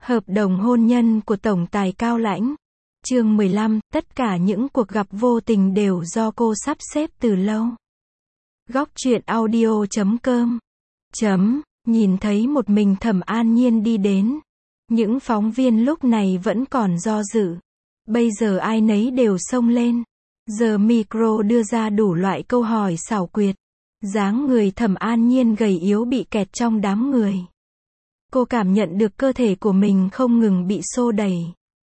Hợp đồng hôn nhân của tổng tài Cao Lãnh. Chương 15, tất cả những cuộc gặp vô tình đều do cô sắp xếp từ lâu. Góc truyện audio.com. Nhìn thấy một mình Thẩm An Nhiên đi đến. Những phóng viên lúc này vẫn còn do dự. Bây giờ ai nấy đều xông lên. Giờ micro đưa ra đủ loại câu hỏi xảo quyệt. Dáng người Thẩm An Nhiên gầy yếu bị kẹt trong đám người. Cô cảm nhận được cơ thể của mình không ngừng bị xô đẩy,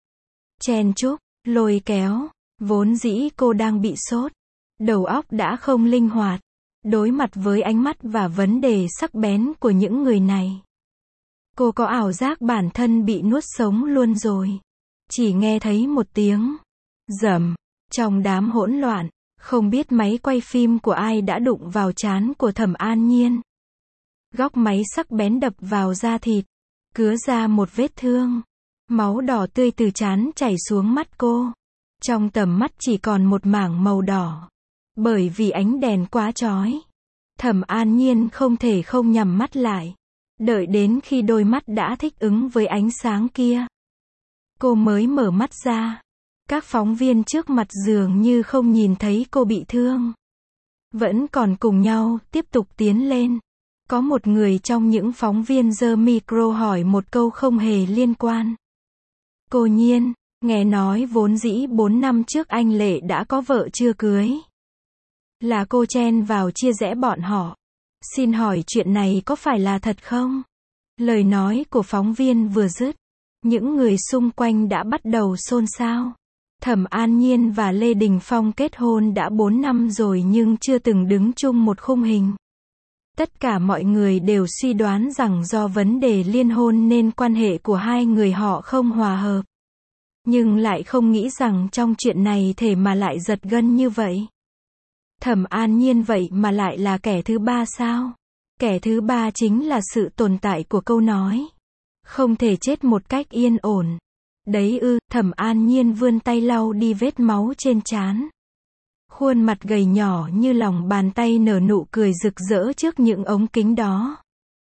chen chúc, lôi kéo. Vốn dĩ cô đang bị sốt, đầu óc đã không linh hoạt. Đối mặt với ánh mắt và vấn đề sắc bén của những người này, cô có ảo giác bản thân bị nuốt sống luôn rồi. Chỉ nghe thấy một tiếng rầm trong đám hỗn loạn, không biết máy quay phim của ai đã đụng vào trán của Thẩm An Nhiên. Góc máy sắc bén đập vào da thịt, cứa ra một vết thương. Máu đỏ tươi từ trán chảy xuống mắt cô. Trong tầm mắt chỉ còn một mảng màu đỏ. Bởi vì ánh đèn quá chói, Thẩm An Nhiên không thể không nhắm mắt lại. Đợi đến khi đôi mắt đã thích ứng với ánh sáng kia, cô mới mở mắt ra. Các phóng viên trước mặt dường như không nhìn thấy cô bị thương, vẫn còn cùng nhau tiếp tục tiến lên. Có một người trong những phóng viên giơ micro hỏi một câu không hề liên quan. Cô Nhiên, nghe nói vốn dĩ 4 năm trước anh Lệ đã có vợ chưa cưới. Là cô chen vào chia rẽ bọn họ. Xin hỏi chuyện này có phải là thật không? Lời nói của phóng viên vừa dứt, những người xung quanh đã bắt đầu xôn xao. Thẩm An Nhiên và Lê Đình Phong kết hôn đã 4 năm rồi nhưng chưa từng đứng chung một khung hình. Tất cả mọi người đều suy đoán rằng do vấn đề liên hôn nên quan hệ của hai người họ không hòa hợp. Nhưng lại không nghĩ rằng trong chuyện này thể mà lại giật gân như vậy. Thẩm An Nhiên vậy mà lại là kẻ thứ ba sao? Kẻ thứ ba chính là sự tồn tại của câu nói không thể chết một cách yên ổn. Đấy ư? Thẩm An Nhiên vươn tay lau đi vết máu trên trán. Khuôn mặt gầy nhỏ như lòng bàn tay nở nụ cười rực rỡ trước những ống kính đó.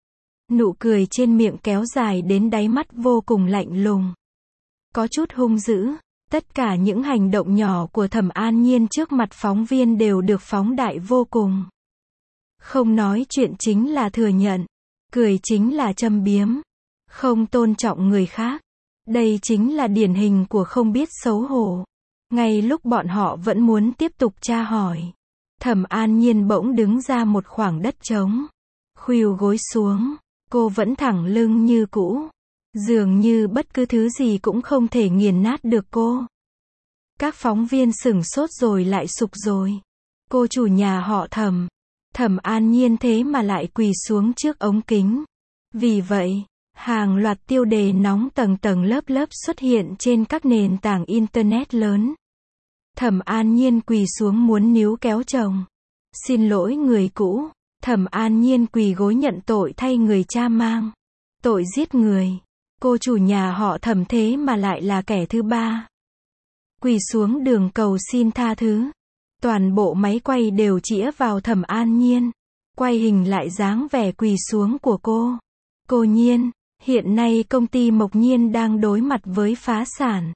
Nụ cười trên miệng kéo dài đến đáy mắt vô cùng lạnh lùng, có chút hung dữ. Tất cả những hành động nhỏ của Thẩm An Nhiên trước mặt phóng viên đều được phóng đại vô cùng. Không nói chuyện chính là thừa nhận, cười chính là châm biếm, không tôn trọng người khác. Đây chính là điển hình của không biết xấu hổ. Ngay lúc bọn họ vẫn muốn tiếp tục tra hỏi, Thẩm An Nhiên bỗng đứng ra một khoảng đất trống, khuỵu gối xuống. Cô vẫn thẳng lưng như cũ, dường như bất cứ thứ gì cũng không thể nghiền nát được cô. Các phóng viên sửng sốt rồi lại sục rồi. Cô chủ nhà họ Thẩm, Thẩm An Nhiên thế mà lại quỳ xuống trước ống kính. Vì vậy, hàng loạt tiêu đề nóng tầng tầng lớp lớp xuất hiện trên các nền tảng internet lớn. Thẩm An Nhiên quỳ xuống muốn níu kéo chồng. Xin lỗi người cũ. Thẩm An Nhiên quỳ gối nhận tội thay người cha mang tội giết người. Cô chủ nhà họ Thẩm thế mà lại là kẻ thứ ba. Quỳ xuống đường cầu xin tha thứ. Toàn bộ máy quay đều chĩa vào Thẩm An Nhiên, quay hình lại dáng vẻ quỳ xuống của cô. Cô Nhiên, hiện nay công ty Mộc Nhiên đang đối mặt với phá sản.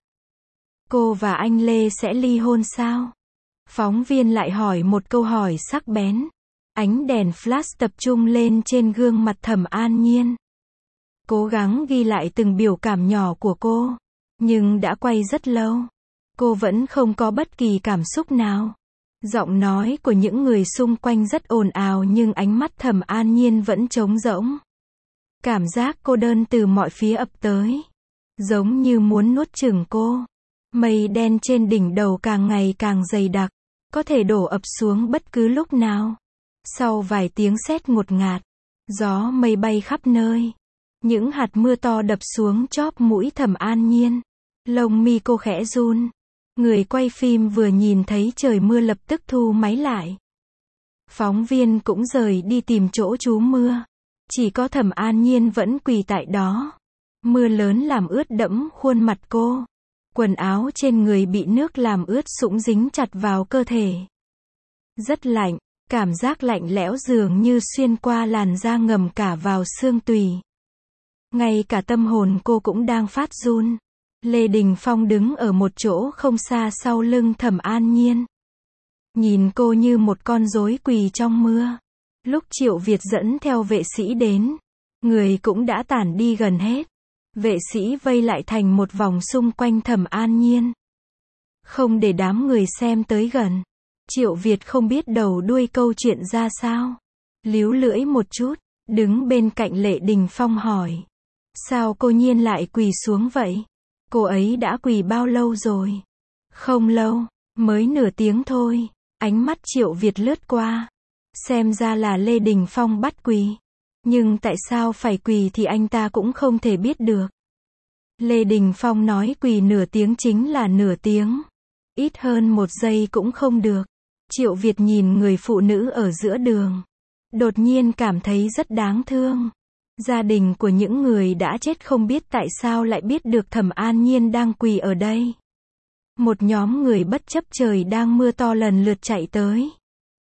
Cô và anh Lê sẽ ly hôn sao? Phóng viên lại hỏi một câu hỏi sắc bén. Ánh đèn flash tập trung lên trên gương mặt Thẩm An Nhiên. Cố gắng ghi lại từng biểu cảm nhỏ của cô. Nhưng đã quay rất lâu, cô vẫn không có bất kỳ cảm xúc nào. Giọng nói của những người xung quanh rất ồn ào nhưng ánh mắt Thẩm An Nhiên vẫn trống rỗng. Cảm giác cô đơn từ mọi phía ập tới, giống như muốn nuốt chửng cô. Mây đen trên đỉnh đầu càng ngày càng dày đặc, có thể đổ ập xuống bất cứ lúc nào. Sau vài tiếng sét ngột ngạt, gió mây bay khắp nơi. Những hạt mưa to đập xuống chóp mũi Thẩm An Nhiên. Lông mi cô khẽ run. Người quay phim vừa nhìn thấy trời mưa lập tức thu máy lại. Phóng viên cũng rời đi tìm chỗ trú mưa. Chỉ có Thẩm An Nhiên vẫn quỳ tại đó. Mưa lớn làm ướt đẫm khuôn mặt cô. Quần áo trên người bị nước làm ướt sũng dính chặt vào cơ thể. Rất lạnh, cảm giác lạnh lẽo dường như xuyên qua làn da ngầm cả vào xương tủy. Ngay cả tâm hồn cô cũng đang phát run. Lê Đình Phong đứng ở một chỗ không xa sau lưng Thẩm An Nhiên. Nhìn cô như một con rối quỳ trong mưa. Lúc Triệu Việt dẫn theo vệ sĩ đến, người cũng đã tản đi gần hết. Vệ sĩ vây lại thành một vòng xung quanh Thẩm An Nhiên. Không để đám người xem tới gần. Triệu Việt không biết đầu đuôi câu chuyện ra sao. Líu lưỡi một chút, đứng bên cạnh Lê Đình Phong hỏi. Sao cô Nhiên lại quỳ xuống vậy? Cô ấy đã quỳ bao lâu rồi? Không lâu, mới nửa tiếng thôi. Ánh mắt Triệu Việt lướt qua. Xem ra là Lê Đình Phong bắt quỳ. Nhưng tại sao phải quỳ thì anh ta cũng không thể biết được. Lê Đình Phong nói quỳ nửa tiếng chính là nửa tiếng. Ít hơn 1 giây cũng không được. Triệu Việt nhìn người phụ nữ ở giữa đường. Đột nhiên cảm thấy rất đáng thương. Gia đình của những người đã chết không biết tại sao lại biết được Thẩm An Nhiên đang quỳ ở đây. Một nhóm người bất chấp trời đang mưa to lần lượt chạy tới.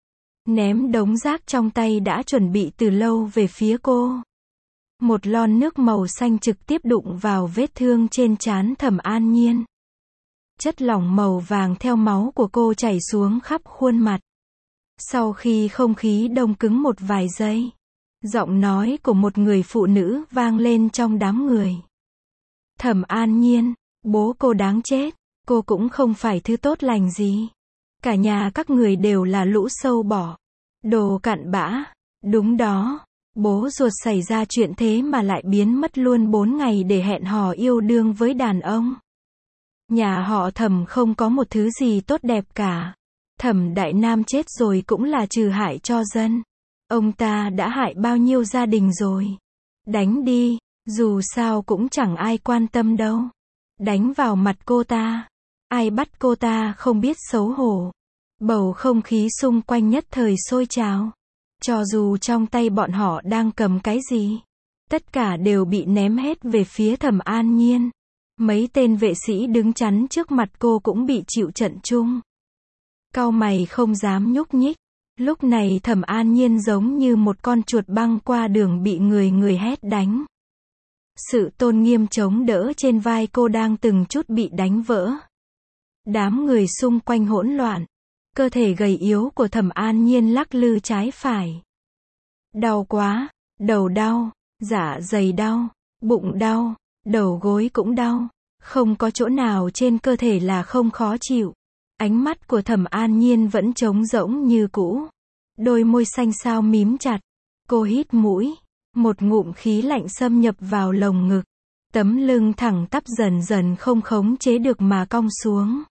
Ném đống rác trong tay đã chuẩn bị từ lâu về phía cô. Một lon nước màu xanh trực tiếp đụng vào vết thương trên trán Thẩm An Nhiên. Chất lỏng màu vàng theo máu của cô chảy xuống khắp khuôn mặt. Sau khi không khí đông cứng một vài giây, giọng nói của một người phụ nữ vang lên trong đám người. Thẩm An Nhiên, bố cô đáng chết, cô cũng không phải thứ tốt lành gì. Cả nhà các người đều là lũ sâu bọ, đồ cặn bã. Đúng đó, bố ruột xảy ra chuyện thế mà lại biến mất luôn 4 ngày để hẹn hò yêu đương với đàn ông. Nhà họ Thẩm không có một thứ gì tốt đẹp cả. Thẩm Đại Nam chết rồi cũng là trừ hại cho dân. Ông ta đã hại bao nhiêu gia đình rồi. Đánh đi, dù sao cũng chẳng ai quan tâm đâu. Đánh vào mặt cô ta. Ai bắt cô ta không biết xấu hổ. Bầu không khí xung quanh nhất thời sôi trào. Cho dù trong tay bọn họ đang cầm cái gì, tất cả đều bị ném hết về phía Thẩm An Nhiên. Mấy tên vệ sĩ đứng chắn trước mặt cô cũng bị chịu trận chung. Cau mày không dám nhúc nhích. Lúc này Thẩm An Nhiên giống như một con chuột băng qua đường bị người hét đánh. Sự tôn nghiêm chống đỡ trên vai cô đang từng chút bị đánh vỡ. Đám người xung quanh hỗn loạn. Cơ thể gầy yếu của Thẩm An Nhiên lắc lư trái phải. Đau quá, đầu đau, dạ dày đau, bụng đau, đầu gối cũng đau. Không có chỗ nào trên cơ thể là không khó chịu. Ánh mắt của Thẩm An Nhiên vẫn trống rỗng như cũ. Đôi môi xanh xao mím chặt. Cô hít mũi. Một ngụm khí lạnh xâm nhập vào lồng ngực. Tấm lưng thẳng tắp dần dần không khống chế được mà cong xuống.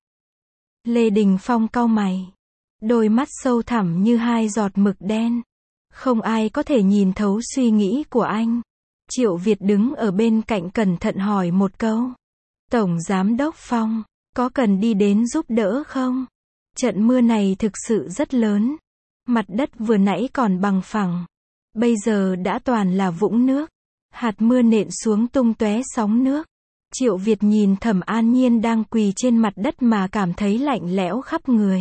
Lê Đình Phong cau mày. Đôi mắt sâu thẳm như 2 giọt mực đen. Không ai có thể nhìn thấu suy nghĩ của anh. Triệu Việt đứng ở bên cạnh cẩn thận hỏi một câu. Tổng Giám đốc Phong, có cần đi đến giúp đỡ không? Trận mưa này thực sự rất lớn. Mặt đất vừa nãy còn bằng phẳng. Bây giờ đã toàn là vũng nước. Hạt mưa nện xuống tung tóe sóng nước. Triệu Việt nhìn Thẩm An Nhiên đang quỳ trên mặt đất mà cảm thấy lạnh lẽo khắp người.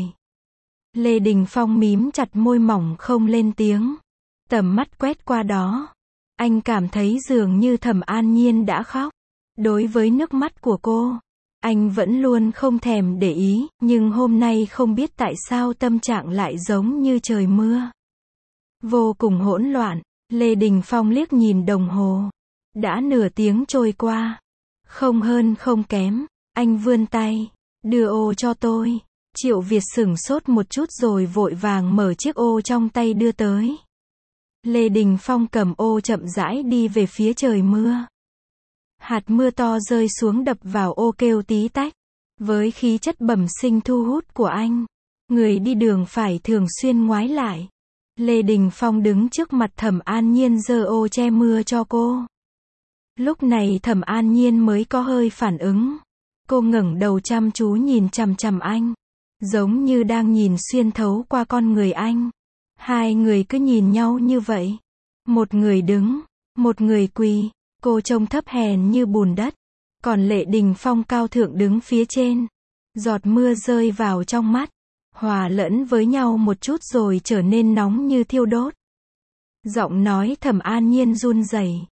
Lê Đình Phong mím chặt môi mỏng không lên tiếng. Tầm mắt quét qua đó. Anh cảm thấy dường như Thẩm An Nhiên đã khóc. Đối với nước mắt của cô, anh vẫn luôn không thèm để ý, nhưng hôm nay không biết tại sao tâm trạng lại giống như trời mưa. Vô cùng hỗn loạn, Lê Đình Phong liếc nhìn đồng hồ. Đã nửa tiếng trôi qua. Không hơn không kém, anh vươn tay, đưa ô cho tôi. Triệu Việt sửng sốt một chút rồi vội vàng mở chiếc ô trong tay đưa tới. Lê Đình Phong cầm ô chậm rãi đi về phía trời mưa. Hạt mưa to rơi xuống đập vào ô kêu tí tách. Với khí chất bẩm sinh thu hút của anh, người đi đường phải thường xuyên ngoái lại. Lê Đình Phong đứng trước mặt Thẩm An Nhiên giơ ô che mưa cho cô. Lúc này Thẩm An Nhiên mới có hơi phản ứng. Cô ngẩng đầu chăm chú nhìn chằm chằm anh, giống như đang nhìn xuyên thấu qua con người anh. Hai người cứ nhìn nhau như vậy. Một người đứng, một người quỳ. Cô trông thấp hèn như bùn đất. Còn Lê Đình Phong cao thượng đứng phía trên. Giọt mưa rơi vào trong mắt, hòa lẫn với nhau một chút rồi trở nên nóng như thiêu đốt. Giọng nói Thẩm An Nhiên run rẩy.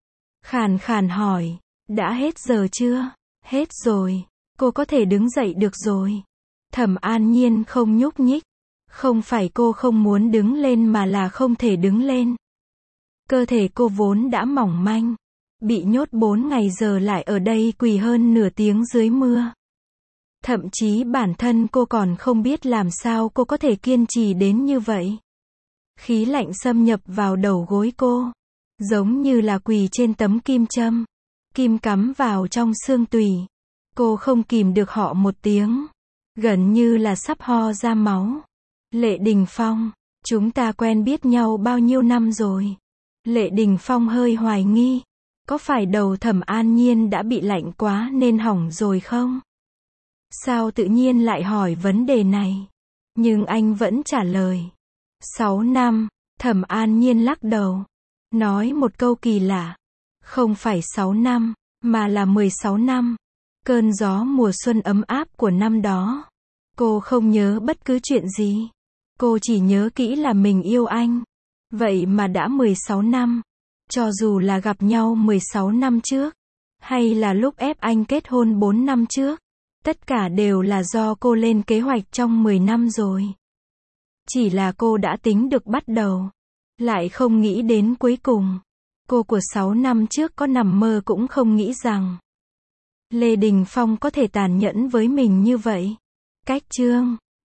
Khàn khàn hỏi, đã hết giờ chưa? Hết rồi, cô có thể đứng dậy được rồi. Thẩm An Nhiên không nhúc nhích. Không phải cô không muốn đứng lên mà là không thể đứng lên. Cơ thể cô vốn đã mỏng manh. Bị nhốt 4 ngày giờ lại ở đây quỳ hơn nửa tiếng dưới mưa. Thậm chí bản thân cô còn không biết làm sao cô có thể kiên trì đến như vậy. Khí lạnh xâm nhập vào đầu gối cô. Giống như là quỳ trên tấm kim châm. Kim cắm vào trong xương tủy. Cô không kìm được họ một tiếng. Gần như là sắp ho ra máu. Lệ Đình Phong, chúng ta quen biết nhau bao nhiêu năm rồi? Lệ Đình Phong hơi hoài nghi. Có phải đầu Thẩm An Nhiên đã bị lạnh quá nên hỏng rồi không? Sao tự nhiên lại hỏi vấn đề này? Nhưng anh vẫn trả lời. 6 năm, Thẩm An Nhiên lắc đầu. Nói một câu kỳ lạ. Không phải 6 năm, mà là 16 năm. Cơn gió mùa xuân ấm áp của năm đó. Cô không nhớ bất cứ chuyện gì. Cô chỉ nhớ kỹ là mình yêu anh. Vậy mà đã 16 năm. Cho dù là gặp nhau 16 năm trước, hay là lúc ép anh kết hôn 4 năm trước, tất cả đều là do cô lên kế hoạch trong 10 năm rồi. Chỉ là cô đã tính được bắt đầu, lại không nghĩ đến cuối cùng. Cô của 6 năm trước có nằm mơ cũng không nghĩ rằng Lê Đình Phong có thể tàn nhẫn với mình như vậy. Cách chương